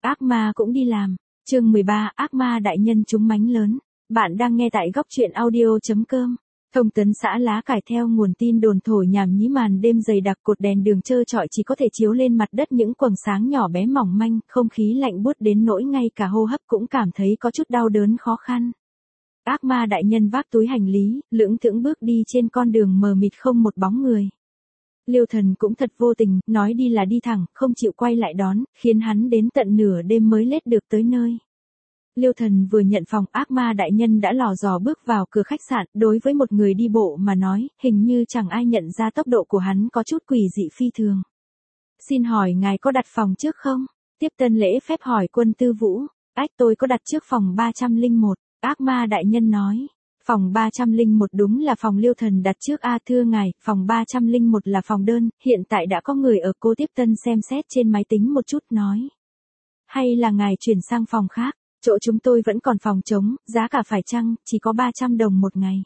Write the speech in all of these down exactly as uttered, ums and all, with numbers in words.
Ác ma cũng đi làm. Chương mười ba, ác ma đại nhân trúng mánh lớn. Bạn đang nghe tại góc truyện audio chấm com. Thông tấn xã lá cải theo nguồn tin đồn thổi nhảm nhí màn đêm dày đặc, cột đèn đường trơ trọi chỉ có thể chiếu lên mặt đất những quầng sáng nhỏ bé mỏng manh, không khí lạnh buốt đến nỗi ngay cả hô hấp cũng cảm thấy có chút đau đớn khó khăn. Ác ma đại nhân vác túi hành lý, lững thững bước đi trên con đường mờ mịt không một bóng người. Liêu Thần cũng thật vô tình, nói đi là đi thẳng, không chịu quay lại đón, khiến hắn đến tận nửa đêm mới lết được tới nơi. Liêu Thần vừa nhận phòng, ác ma đại nhân đã lò dò bước vào cửa khách sạn, đối với một người đi bộ mà nói, hình như chẳng ai nhận ra tốc độ của hắn có chút quỷ dị phi thường. Xin hỏi ngài có đặt phòng trước không? Tiếp tân lễ phép hỏi Quân Tư Vũ. Ách, tôi có đặt trước phòng ba trăm lẻ một, ác ma đại nhân nói. Phòng ba trăm lẻ một đúng là phòng Liêu Thần đặt trước a à, thưa ngài, phòng ba trăm lẻ một là phòng đơn, hiện tại đã có người ở, cô tiếp tân xem xét trên máy tính một chút nói. Hay là ngài chuyển sang phòng khác, chỗ chúng tôi vẫn còn phòng trống, giá cả phải chăng, chỉ có ba trăm đồng một ngày.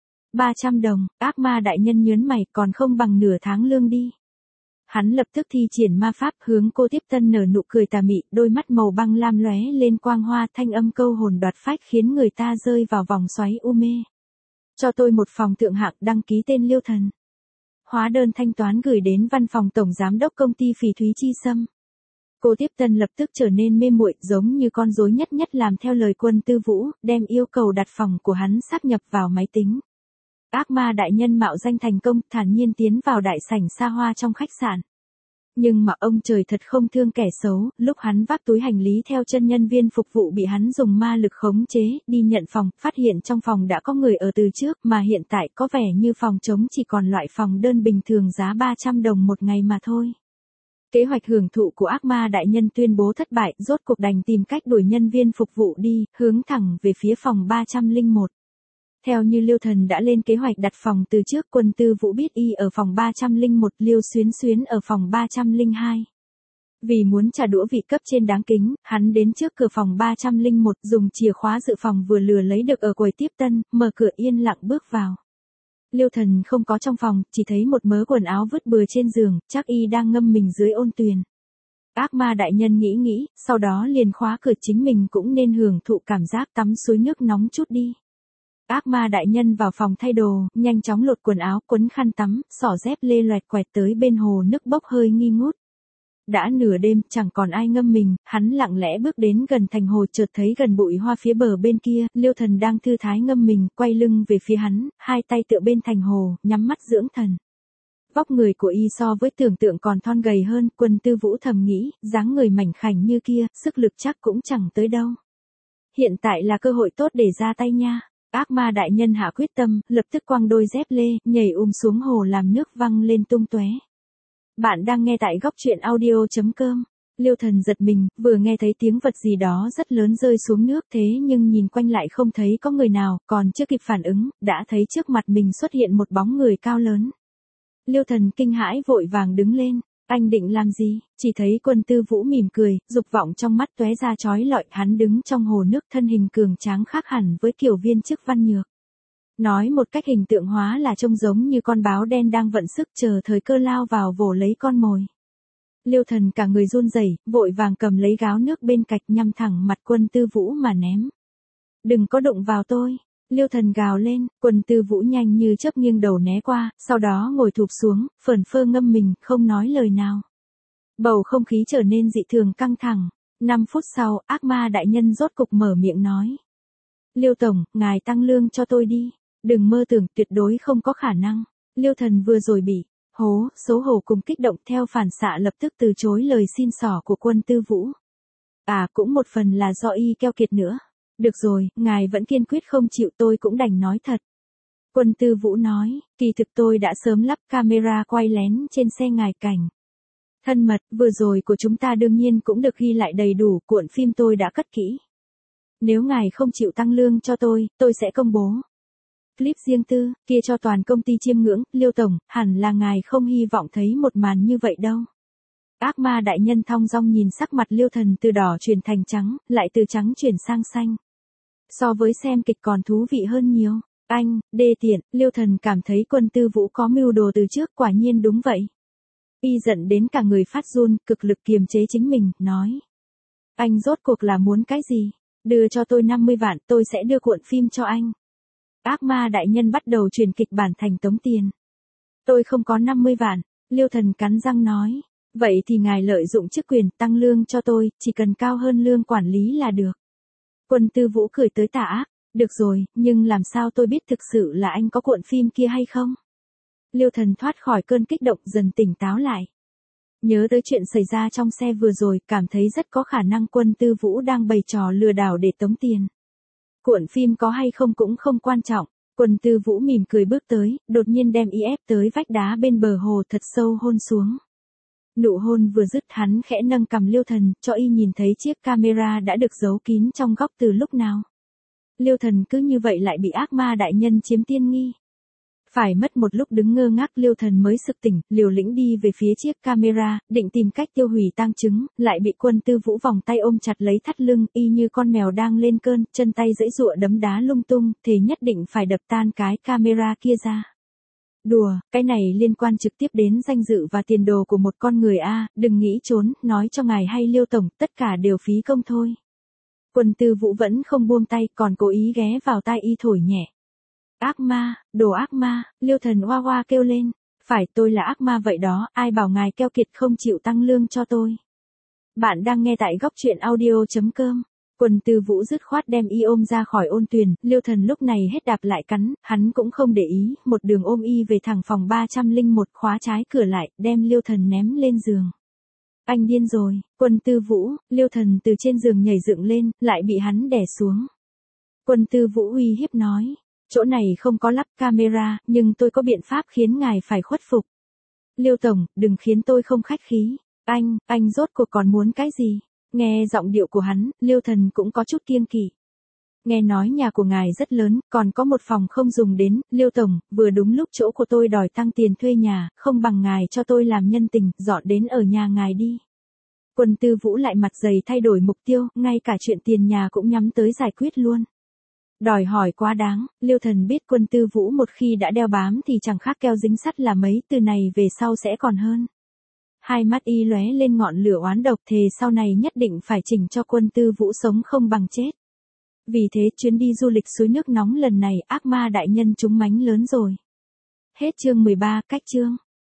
ba trăm đồng, ác ma đại nhân nhớn mày, còn không bằng nửa tháng lương đi. Hắn lập tức thi triển ma pháp hướng cô tiếp tân nở nụ cười tà mị, đôi mắt màu băng lam lóe lên quang hoa, thanh âm câu hồn đoạt phách khiến người ta rơi vào vòng xoáy u mê. Cho tôi một phòng thượng hạng, đăng ký tên Liêu Thần. Hóa đơn thanh toán gửi đến văn phòng tổng giám đốc công ty Phỉ Thúy Chi Sâm. Cô tiếp tân lập tức trở nên mê muội, giống như con rối nhất nhất làm theo lời Quân Tư Vũ, đem yêu cầu đặt phòng của hắn sáp nhập vào máy tính. Ác ma đại nhân mạo danh thành công, thản nhiên tiến vào đại sảnh xa hoa trong khách sạn. Nhưng mà ông trời thật không thương kẻ xấu, lúc hắn vác túi hành lý theo chân nhân viên phục vụ bị hắn dùng ma lực khống chế, đi nhận phòng, phát hiện trong phòng đã có người ở từ trước, mà hiện tại có vẻ như phòng trống chỉ còn loại phòng đơn bình thường giá ba trăm đồng một ngày mà thôi. Kế hoạch hưởng thụ của ác ma đại nhân tuyên bố thất bại, rốt cuộc đành tìm cách đuổi nhân viên phục vụ đi, hướng thẳng về phía phòng ba trăm lẻ một. Theo như Liêu Thần đã lên kế hoạch đặt phòng từ trước, Quân Tư Vũ biết y ở phòng ba trăm lẻ một, Liêu Xuyến Xuyến ở phòng ba trăm lẻ hai. Vì muốn trả đũa vị cấp trên đáng kính, hắn đến trước cửa phòng ba trăm lẻ một, dùng chìa khóa dự phòng vừa lừa lấy được ở quầy tiếp tân, mở cửa yên lặng bước vào. Liêu Thần không có trong phòng, chỉ thấy một mớ quần áo vứt bừa trên giường, chắc y đang ngâm mình dưới ôn tuyền. Ác ma đại nhân nghĩ nghĩ, sau đó liền khóa cửa, chính mình cũng nên hưởng thụ cảm giác tắm suối nước nóng chút đi. Ác ma đại nhân vào phòng thay đồ, nhanh chóng lột quần áo, quấn khăn tắm, xỏ dép lê loẹt quẹt tới bên hồ nước bốc hơi nghi ngút. Đã nửa đêm, chẳng còn ai ngâm mình, hắn lặng lẽ bước đến gần thành hồ, chợt thấy gần bụi hoa phía bờ bên kia, Liêu Thần đang thư thái ngâm mình, quay lưng về phía hắn, hai tay tựa bên thành hồ, nhắm mắt dưỡng thần. Vóc người của y so với tưởng tượng còn thon gầy hơn, Quân Tư Vũ thầm nghĩ, dáng người mảnh khảnh như kia, sức lực chắc cũng chẳng tới đâu. Hiện tại là cơ hội tốt để ra tay nha. Ác ma đại nhân hạ quyết tâm, lập tức quăng đôi dép lê, nhảy um xuống hồ làm nước văng lên tung tóe. Bạn đang nghe tại góc truyện audio chấm com. Liêu Thần giật mình, vừa nghe thấy tiếng vật gì đó rất lớn rơi xuống nước, thế nhưng nhìn quanh lại không thấy có người nào, còn chưa kịp phản ứng, đã thấy trước mặt mình xuất hiện một bóng người cao lớn. Liêu Thần kinh hãi vội vàng đứng lên. Anh định làm gì? Chỉ thấy Quân Tư Vũ mỉm cười, dục vọng trong mắt tóe ra chói lọi, hắn đứng trong hồ nước, thân hình cường tráng khác hẳn với kiểu viên chức Văn Nhược. Nói một cách hình tượng hóa là trông giống như con báo đen đang vận sức chờ thời cơ lao vào vồ lấy con mồi. Liêu Thần cả người run rẩy, vội vàng cầm lấy gáo nước bên cạnh nhằm thẳng mặt Quân Tư Vũ mà ném. Đừng có đụng vào tôi. Liêu Thần gào lên, Quân Tư Vũ nhanh như chớp nghiêng đầu né qua, sau đó ngồi thụp xuống, phởn phơ ngâm mình, không nói lời nào. Bầu không khí trở nên dị thường căng thẳng. Năm phút sau, ác ma đại nhân rốt cục mở miệng nói. Liêu Tổng, ngài tăng lương cho tôi đi. Đừng mơ tưởng, tuyệt đối không có khả năng. Liêu Thần vừa rồi bị hố, xấu hổ cùng kích động, theo phản xạ lập tức từ chối lời xin xỏ của Quân Tư Vũ. À, cũng một phần là do y keo kiệt nữa. Được rồi, ngài vẫn kiên quyết không chịu, tôi cũng đành nói thật. Quân Tư Vũ nói, kỳ thực tôi đã sớm lắp camera quay lén trên xe ngài cảnh. Thân mật, vừa rồi của chúng ta đương nhiên cũng được ghi lại đầy đủ, cuộn phim tôi đã cất kỹ. Nếu ngài không chịu tăng lương cho tôi, tôi sẽ công bố clip riêng tư, kia cho toàn công ty chiêm ngưỡng. Liêu Tổng, hẳn là ngài không hy vọng thấy một màn như vậy đâu. Ác ma đại nhân thong dong nhìn sắc mặt Liêu Thần từ đỏ chuyển thành trắng, lại từ trắng chuyển sang xanh. So với xem kịch còn thú vị hơn nhiều. Anh, đê tiện, Liêu Thần cảm thấy Quân Tư Vũ có mưu đồ từ trước, quả nhiên đúng vậy. Y giận đến cả người phát run, cực lực kiềm chế chính mình, nói. Anh rốt cuộc là muốn cái gì? Đưa cho tôi năm mươi vạn, tôi sẽ đưa cuộn phim cho anh. Ác ma đại nhân bắt đầu truyền kịch bản thành tống tiền. Tôi không có năm mươi vạn, Liêu Thần cắn răng nói. Vậy thì ngài lợi dụng chức quyền tăng lương cho tôi, chỉ cần cao hơn lương quản lý là được. Quân Tư Vũ cười tới tà ác. Được rồi, nhưng làm sao tôi biết thực sự là anh có cuộn phim kia hay không? Liêu Thần thoát khỏi cơn kích động dần tỉnh táo lại. Nhớ tới chuyện xảy ra trong xe vừa rồi, cảm thấy rất có khả năng Quân Tư Vũ đang bày trò lừa đảo để tống tiền. Cuộn phim có hay không cũng không quan trọng. Quân Tư Vũ mỉm cười bước tới, đột nhiên đem y ép tới vách đá bên bờ hồ thật sâu hôn xuống. Nụ hôn vừa dứt hắn khẽ nâng cằm Liêu Thần, cho y nhìn thấy chiếc camera đã được giấu kín trong góc từ lúc nào. Liêu Thần cứ như vậy lại bị ác ma đại nhân chiếm tiên nghi. Phải mất một lúc đứng ngơ ngác Liêu Thần mới sực tỉnh, liều lĩnh đi về phía chiếc camera, định tìm cách tiêu hủy tang chứng, lại bị Quân Tư Vũ vòng tay ôm chặt lấy thắt lưng, y như con mèo đang lên cơn, chân tay giãy giụa đấm đá lung tung, thề nhất định phải đập tan cái camera kia ra. Đùa, cái này liên quan trực tiếp đến danh dự và tiền đồ của một con người a, đừng nghĩ trốn, nói cho ngài hay Liêu tổng, tất cả đều phí công thôi. Quân Tư Vũ vẫn không buông tay, còn cố ý ghé vào tai y thổi nhẹ. Ác ma, đồ ác ma, Liêu Thần oa oa kêu lên. Phải, tôi là ác ma vậy đó, ai bảo ngài keo kiệt không chịu tăng lương cho tôi. Bạn đang nghe tại góc truyện audio chấm com. Quân Tư Vũ dứt khoát đem y ôm ra khỏi ôn tuyền, Liêu Thần lúc này hết đạp lại cắn, hắn cũng không để ý, một đường ôm y về thẳng phòng ba không một, khóa trái cửa lại, đem Liêu Thần ném lên giường. Anh điên rồi, Quân Tư Vũ, Liêu Thần từ trên giường nhảy dựng lên, lại bị hắn đè xuống. Quân Tư Vũ uy hiếp nói, chỗ này không có lắp camera, nhưng tôi có biện pháp khiến ngài phải khuất phục. Liêu tổng, đừng khiến tôi không khách khí. Anh, anh rốt cuộc còn muốn cái gì? Nghe giọng điệu của hắn, Liêu Thần cũng có chút kiêng kỵ. Nghe nói nhà của ngài rất lớn, còn có một phòng không dùng đến, Liêu tổng, vừa đúng lúc chỗ của tôi đòi tăng tiền thuê nhà, không bằng ngài cho tôi làm nhân tình, dọn đến ở nhà ngài đi. Quân Tư Vũ lại mặt dày thay đổi mục tiêu, ngay cả chuyện tiền nhà cũng nhắm tới giải quyết luôn. Đòi hỏi quá đáng, Liêu Thần biết Quân Tư Vũ một khi đã đeo bám thì chẳng khác keo dính sắt là mấy, từ này về sau sẽ còn hơn. Hai mắt y lóe lên ngọn lửa oán độc, thề sau này nhất định phải chỉnh cho Quân Tư Vũ sống không bằng chết. Vì thế chuyến đi du lịch suối nước nóng lần này ác ma đại nhân trúng mánh lớn rồi. Hết chương mười ba, cách chương.